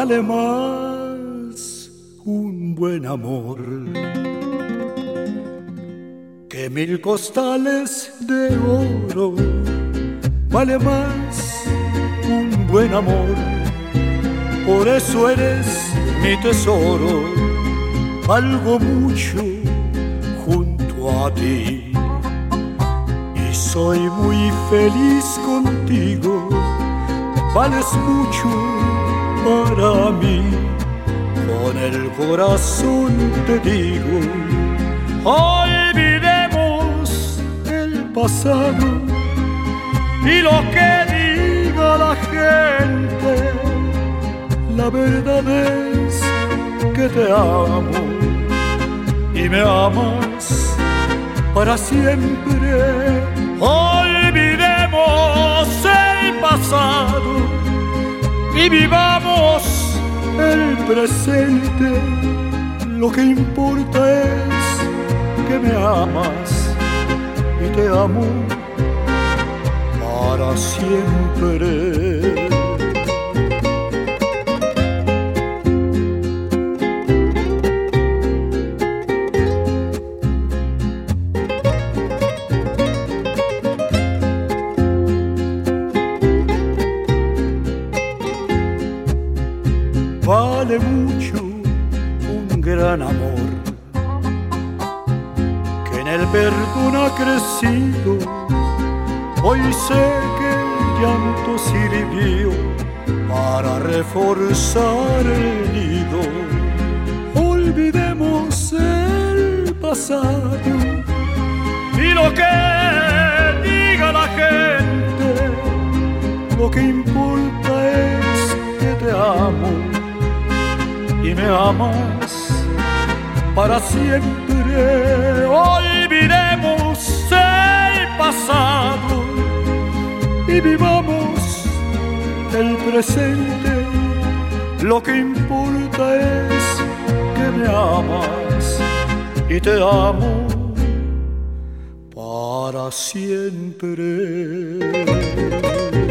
vale más un buen amor que 1000 costales de oro. Vale más un buen amor, por eso eres mi tesoro. Valgo mucho junto a ti y soy muy feliz contigo. Vales mucho para mí, con el corazón te digo. Olvidemos el pasado y lo que diga la gente. La verdad es que te amo y me amas para siempre. Olvidemos el pasado y vivamos el presente. Lo que importa es que me amas y te amo para siempre. Vale mucho un gran amor que en el perdón ha crecido. Hoy sé que el llanto sirvió para reforzar el nido. Olvidemos el pasado y lo que diga la gente. Lo que importa es que te amo y me amas para siempre. Olvidemos el pasado y vivamos el presente. Lo que importa es que me amas y te amo para siempre.